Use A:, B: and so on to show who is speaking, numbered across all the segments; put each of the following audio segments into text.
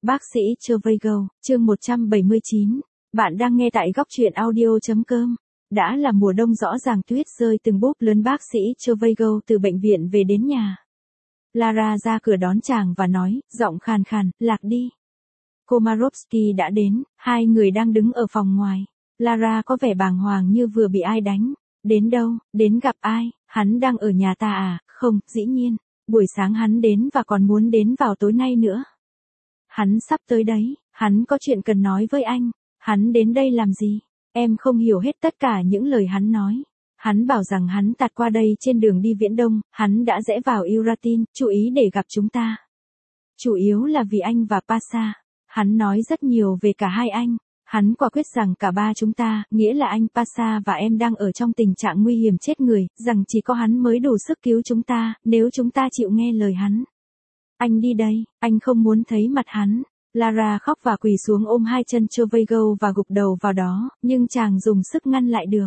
A: Bác sĩ Trevigo, chương 179. Bạn đang nghe tại góc truyện audio.com. Đã là mùa đông rõ ràng tuyết rơi từng bốp lớn. Bác sĩ Trevigo từ bệnh viện về đến nhà. Lara ra cửa đón chàng và nói, giọng khàn khàn, lạc đi. Komarovsky đã đến, hai người đang đứng ở phòng ngoài. Lara có vẻ bàng hoàng như vừa bị ai đánh. Đến đâu, đến gặp ai, hắn đang ở nhà ta à? Không, dĩ nhiên. Buổi sáng hắn đến và còn muốn đến vào tối nay nữa. Hắn sắp tới đấy, hắn có chuyện cần nói với anh. Hắn đến đây làm gì? Em không hiểu hết tất cả những lời hắn nói. Hắn bảo rằng hắn tạt qua đây trên đường đi Viễn Đông, hắn đã rẽ vào Uratin, chú ý để gặp chúng ta. Chủ yếu là vì anh và Pasha. Hắn nói rất nhiều về cả hai anh. Hắn quả quyết rằng cả ba chúng ta, nghĩa là anh, Pasha và em đang ở trong tình trạng nguy hiểm chết người, rằng chỉ có hắn mới đủ sức cứu chúng ta, nếu chúng ta chịu nghe lời hắn. Anh đi đây, anh không muốn thấy mặt hắn. Lara khóc và quỳ xuống ôm hai chân Trevigo và gục đầu vào đó, nhưng chàng dùng sức ngăn lại được.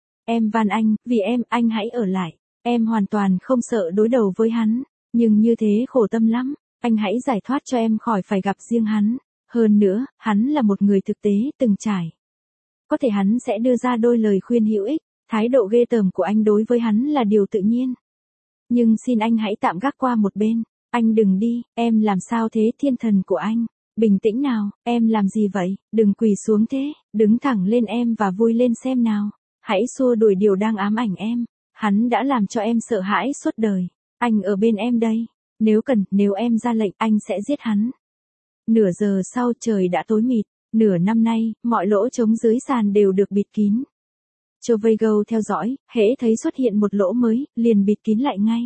A: Em van anh, vì em, anh hãy ở lại. Em hoàn toàn không sợ đối đầu với hắn, nhưng như thế khổ tâm lắm, anh hãy giải thoát cho em khỏi phải gặp riêng hắn. Hơn nữa, hắn là một người thực tế, từng trải. Có thể hắn sẽ đưa ra đôi lời khuyên hữu ích, thái độ ghê tởm của anh đối với hắn là điều tự nhiên. Nhưng xin anh hãy tạm gác qua một bên, anh đừng đi, em làm sao thế thiên thần của anh, bình tĩnh nào, em làm gì vậy, đừng quỳ xuống thế, đứng thẳng lên em và vui lên xem nào, hãy xua đuổi điều đang ám ảnh em, hắn đã làm cho em sợ hãi suốt đời, anh ở bên em đây, nếu cần, nếu em ra lệnh anh sẽ giết hắn. Nửa giờ sau trời đã tối mịt, nửa năm nay, mọi lỗ trống dưới sàn đều được bịt kín. Trevigo theo dõi, hễ thấy xuất hiện một lỗ mới, liền bịt kín lại ngay.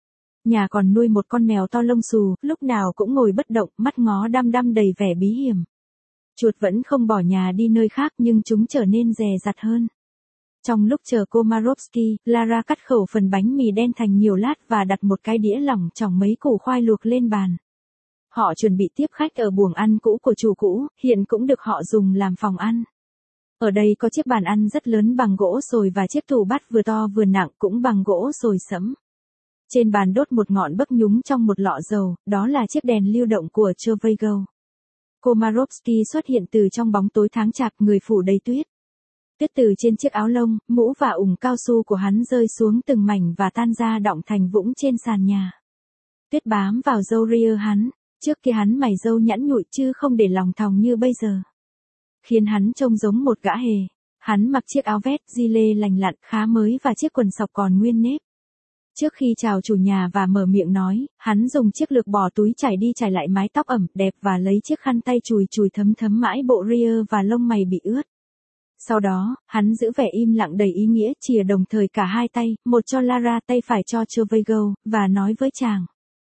A: Nhà còn nuôi một con mèo to lông xù, lúc nào cũng ngồi bất động, mắt ngó đăm đăm đầy vẻ bí hiểm. Chuột vẫn không bỏ nhà đi nơi khác nhưng chúng trở nên dè dặt hơn. Trong lúc chờ Komarovsky, Lara cắt khẩu phần bánh mì đen thành nhiều lát và đặt một cái đĩa lỏng chỏng mấy củ khoai luộc lên bàn. Họ chuẩn bị tiếp khách ở buồng ăn cũ của chủ cũ, hiện cũng được họ dùng làm phòng ăn. Ở đây có chiếc bàn ăn rất lớn bằng gỗ sồi và chiếc tủ bát vừa to vừa nặng cũng bằng gỗ sồi sẫm. Trên bàn đốt một ngọn bấc nhúng trong một lọ dầu, đó là chiếc đèn lưu động của Trevigo. Komarovsky xuất hiện từ trong bóng tối tháng chạp, người phủ đầy tuyết. Tuyết từ trên chiếc áo lông, mũ và ủng cao su của hắn rơi xuống từng mảnh và tan ra đọng thành vũng trên sàn nhà. Tuyết bám vào râu ria hắn, trước kia hắn mày râu nhẵn nhụi chứ không để lòng thòng như bây giờ. Khiến hắn trông giống một gã hề. Hắn mặc chiếc áo vest gi-lê lành lặn khá mới và chiếc quần sọc còn nguyên nếp. Trước khi chào chủ nhà và mở miệng nói, hắn dùng chiếc lược bỏ túi trải đi trải lại mái tóc ẩm đẹp và lấy chiếc khăn tay chùi chùi thấm thấm mãi bộ ria và lông mày bị ướt. Sau đó, hắn giữ vẻ im lặng đầy ý nghĩa chìa đồng thời cả hai tay, một cho Lara tay phải cho Trevigo, và nói với chàng.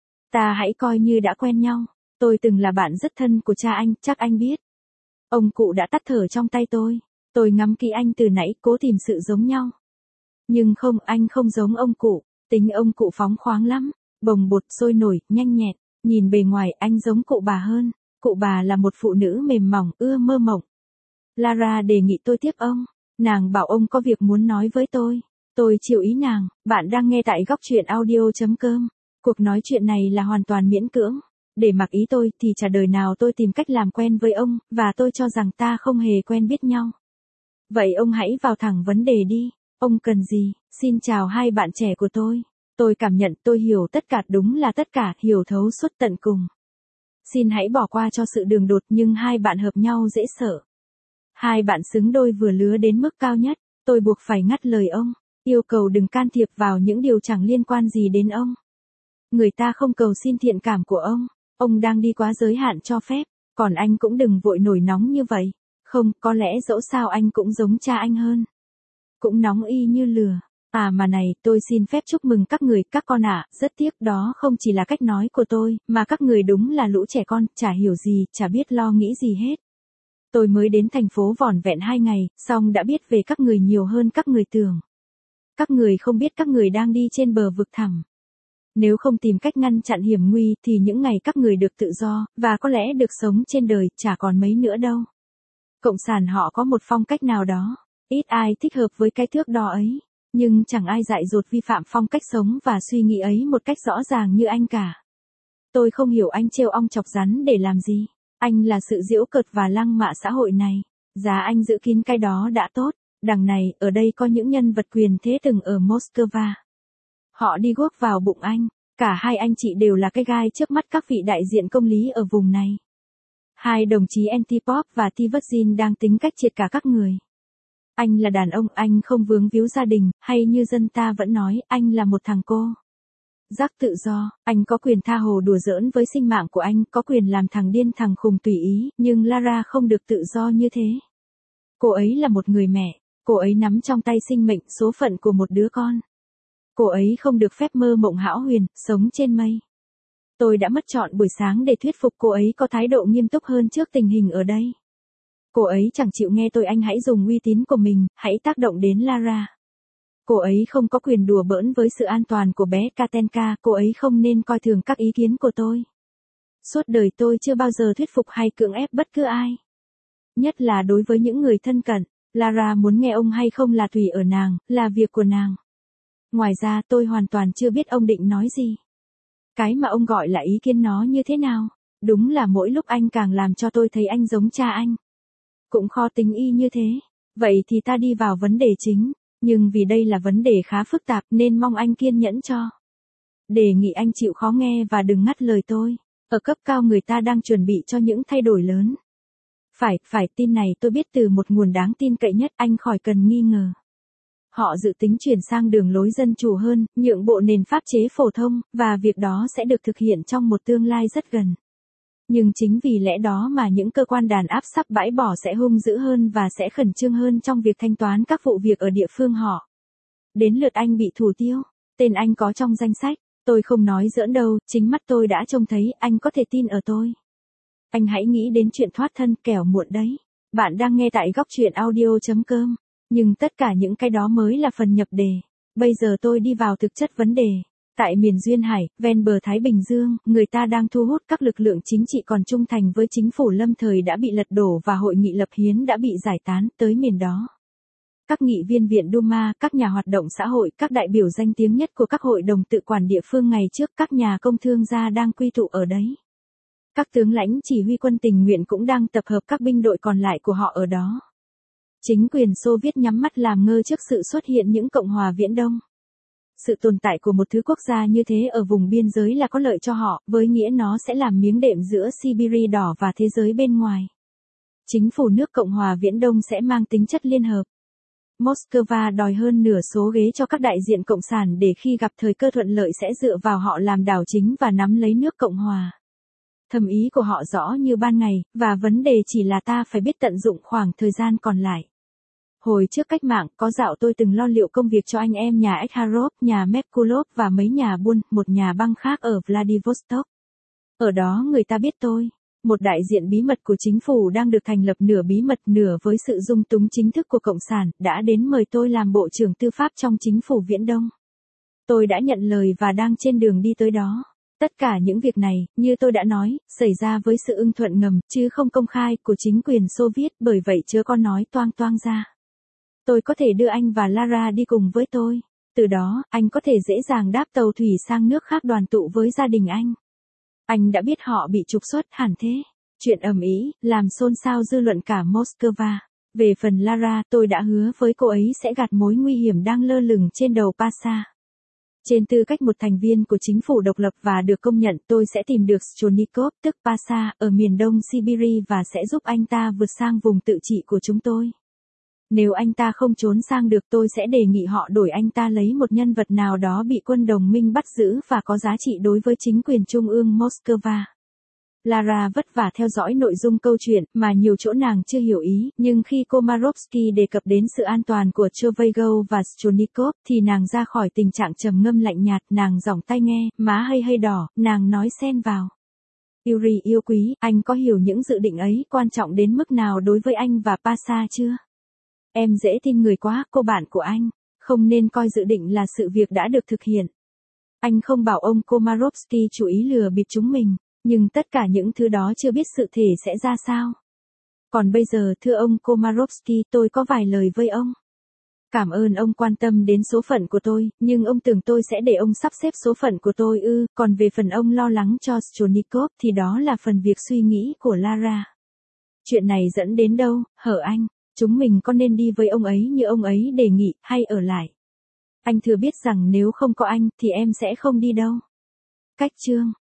A: Ta hãy coi như đã quen nhau, tôi từng là bạn rất thân của cha anh, chắc anh biết. Ông cụ đã tắt thở trong tay tôi ngắm kỹ anh từ nãy cố tìm sự giống nhau. Nhưng không, anh không giống ông cụ. Tính ông cụ phóng khoáng lắm, bồng bột, sôi nổi, nhanh nhẹn, nhìn bề ngoài anh giống cụ bà hơn, cụ bà là một phụ nữ mềm mỏng, ưa mơ mộng. Lara đề nghị tôi tiếp ông, nàng bảo ông có việc muốn nói với tôi chiều ý nàng, bạn đang nghe tại góc truyện audio.com, cuộc nói chuyện này là hoàn toàn miễn cưỡng, để mặc ý tôi thì chả đời nào tôi tìm cách làm quen với ông, và tôi cho rằng ta không hề quen biết nhau. Vậy ông hãy vào thẳng vấn đề đi. Ông cần gì? Xin chào hai bạn trẻ của tôi cảm nhận tôi hiểu tất cả, đúng là tất cả, hiểu thấu suốt tận cùng. Xin hãy bỏ qua cho sự đường đột nhưng hai bạn hợp nhau dễ sợ. Hai bạn xứng đôi vừa lứa đến mức cao nhất, tôi buộc phải ngắt lời ông, yêu cầu đừng can thiệp vào những điều chẳng liên quan gì đến ông. Người ta không cầu xin thiện cảm của ông đang đi quá giới hạn cho phép, còn anh cũng đừng vội nổi nóng như vậy. Không, có lẽ dẫu sao anh cũng giống cha anh hơn. Cũng nóng y như lửa. À mà này, tôi xin phép chúc mừng các người, các con ạ, rất tiếc đó không chỉ là cách nói của tôi, mà các người đúng là lũ trẻ con, chả hiểu gì, chả biết lo nghĩ gì hết. Tôi mới đến thành phố vỏn vẹn 2 ngày, song đã biết về các người nhiều hơn các người tưởng. Các người không biết các người đang đi trên bờ vực thẳm. Nếu không tìm cách ngăn chặn hiểm nguy thì những ngày các người được tự do, và có lẽ được sống trên đời, chả còn mấy nữa đâu. Cộng sản họ có một phong cách nào đó. Ít ai thích hợp với cái thước đo ấy, nhưng chẳng ai dại dột vi phạm phong cách sống và suy nghĩ ấy một cách rõ ràng như anh cả. Tôi không hiểu anh trêu ong chọc rắn để làm gì. Anh là sự giễu cợt và lăng mạ xã hội này. Giá anh giữ kín cái đó đã tốt. Đằng này, ở đây có những nhân vật quyền thế từng ở Moscow. Họ đi guốc vào bụng anh. Cả hai anh chị đều là cái gai trước mắt các vị đại diện công lý ở vùng này. Hai đồng chí Antipop và Tivutzin đang tính cách triệt cả các người. Anh là đàn ông, anh không vướng víu gia đình, hay như dân ta vẫn nói, anh là một thằng cô. Giác tự do, anh có quyền tha hồ đùa giỡn với sinh mạng của anh, có quyền làm thằng điên thằng khùng tùy ý, nhưng Lara không được tự do như thế. Cô ấy là một người mẹ, cô ấy nắm trong tay sinh mệnh, số phận của một đứa con. Cô ấy không được phép mơ mộng hão huyền, sống trên mây. Tôi đã mất trọn buổi sáng để thuyết phục cô ấy có thái độ nghiêm túc hơn trước tình hình ở đây. Cô ấy chẳng chịu nghe tôi, anh hãy dùng uy tín của mình, hãy tác động đến Lara. Cô ấy không có quyền đùa bỡn với sự an toàn của bé Katenka, cô ấy không nên coi thường các ý kiến của tôi. Suốt đời tôi chưa bao giờ thuyết phục hay cưỡng ép bất cứ ai. Nhất là đối với những người thân cận, Lara muốn nghe ông hay không là tùy ở nàng, là việc của nàng. Ngoài ra tôi hoàn toàn chưa biết ông định nói gì. Cái mà ông gọi là ý kiến nó như thế nào? Đúng là mỗi lúc anh càng làm cho tôi thấy anh giống cha anh. Cũng khó tính y như thế. Vậy thì ta đi vào vấn đề chính. Nhưng vì đây là vấn đề khá phức tạp nên mong anh kiên nhẫn cho. Đề nghị anh chịu khó nghe và đừng ngắt lời tôi. Ở cấp cao người ta đang chuẩn bị cho những thay đổi lớn. Phải, tin này tôi biết từ một nguồn đáng tin cậy nhất, anh khỏi cần nghi ngờ. Họ dự tính chuyển sang đường lối dân chủ hơn, nhượng bộ nền pháp chế phổ thông, và việc đó sẽ được thực hiện trong một tương lai rất gần. Nhưng chính vì lẽ đó mà những cơ quan đàn áp sắp bãi bỏ sẽ hung dữ hơn và sẽ khẩn trương hơn trong việc thanh toán các vụ việc ở địa phương họ. Đến lượt anh bị thủ tiêu, tên anh có trong danh sách, tôi không nói giỡn đâu, chính mắt tôi đã trông thấy, anh có thể tin ở tôi. Anh hãy nghĩ đến chuyện thoát thân, kẻo muộn đấy. Bạn đang nghe tại góc truyện audio.com. Nhưng tất cả những cái đó mới là phần nhập đề. Bây giờ tôi đi vào thực chất vấn đề. Tại miền Duyên Hải, ven bờ Thái Bình Dương, người ta đang thu hút các lực lượng chính trị còn trung thành với chính phủ lâm thời đã bị lật đổ và hội nghị lập hiến đã bị giải tán tới miền đó. Các nghị viên Viện Duma, các nhà hoạt động xã hội, các đại biểu danh tiếng nhất của các hội đồng tự quản địa phương ngày trước, các nhà công thương gia đang quy tụ ở đấy. Các tướng lãnh chỉ huy quân tình nguyện cũng đang tập hợp các binh đội còn lại của họ ở đó. Chính quyền Xô Viết nhắm mắt làm ngơ trước sự xuất hiện những Cộng hòa Viễn Đông. Sự tồn tại của một thứ quốc gia như thế ở vùng biên giới là có lợi cho họ, với nghĩa nó sẽ làm miếng đệm giữa Siberia đỏ và thế giới bên ngoài. Chính phủ nước Cộng hòa Viễn Đông sẽ mang tính chất liên hợp. Moscow đòi hơn nửa số ghế cho các đại diện cộng sản để khi gặp thời cơ thuận lợi sẽ dựa vào họ làm đảo chính và nắm lấy nước Cộng hòa. Thầm ý của họ rõ như ban ngày, và vấn đề chỉ là ta phải biết tận dụng khoảng thời gian còn lại. Hồi trước cách mạng, có dạo tôi từng lo liệu công việc cho anh em nhà Ekharov, nhà Merkulov và mấy nhà buôn, một nhà băng khác ở Vladivostok. Ở đó người ta biết tôi. Một đại diện bí mật của chính phủ đang được thành lập nửa bí mật nửa với sự dung túng chính thức của Cộng sản, đã đến mời tôi làm Bộ trưởng Tư pháp trong chính phủ Viễn Đông. Tôi đã nhận lời và đang trên đường đi tới đó. Tất cả những việc này, như tôi đã nói, xảy ra với sự ưng thuận ngầm, chứ không công khai, của chính quyền Xô Viết, bởi vậy chớ có nói toang toang ra. Tôi có thể đưa anh và Lara đi cùng với tôi. Từ đó, anh có thể dễ dàng đáp tàu thủy sang nước khác đoàn tụ với gia đình anh. Anh đã biết họ bị trục xuất hẳn thế. Chuyện ầm ĩ, làm xôn xao dư luận cả Moscow. Về phần Lara, tôi đã hứa với cô ấy sẽ gạt mối nguy hiểm đang lơ lửng trên đầu Pasha. Trên tư cách một thành viên của chính phủ độc lập và được công nhận, tôi sẽ tìm được Stolnikov, tức Pasha, ở miền đông Siberia và sẽ giúp anh ta vượt sang vùng tự trị của chúng tôi. Nếu anh ta không trốn sang được, tôi sẽ đề nghị họ đổi anh ta lấy một nhân vật nào đó bị quân đồng minh bắt giữ và có giá trị đối với chính quyền trung ương Moscow. Lara vất vả theo dõi nội dung câu chuyện mà nhiều chỗ nàng chưa hiểu ý, nhưng khi Komarovsky đề cập đến sự an toàn của Chevigov và Stolnikov thì nàng ra khỏi tình trạng trầm ngâm lạnh nhạt, nàng giỏng tai nghe, má hơi đỏ, nàng nói xen vào. Yuri yêu quý, anh có hiểu những dự định ấy quan trọng đến mức nào đối với anh và Pasha chưa? Em dễ tin người quá, cô bạn của anh, không nên coi dự định là sự việc đã được thực hiện. Anh không bảo ông Komarovsky chú ý lừa bịp chúng mình, nhưng tất cả những thứ đó chưa biết sự thể sẽ ra sao. Còn bây giờ thưa ông Komarovsky, tôi có vài lời với ông. Cảm ơn ông quan tâm đến số phận của tôi, nhưng ông tưởng tôi sẽ để ông sắp xếp số phận của tôi ư, còn về phần ông lo lắng cho Stronnikov thì đó là phần việc suy nghĩ của Lara. Chuyện này dẫn đến đâu, hở anh? Chúng mình có nên đi với ông ấy như ông ấy đề nghị, hay ở lại? Anh thừa biết rằng nếu không có anh thì em sẽ không đi đâu. Cách chương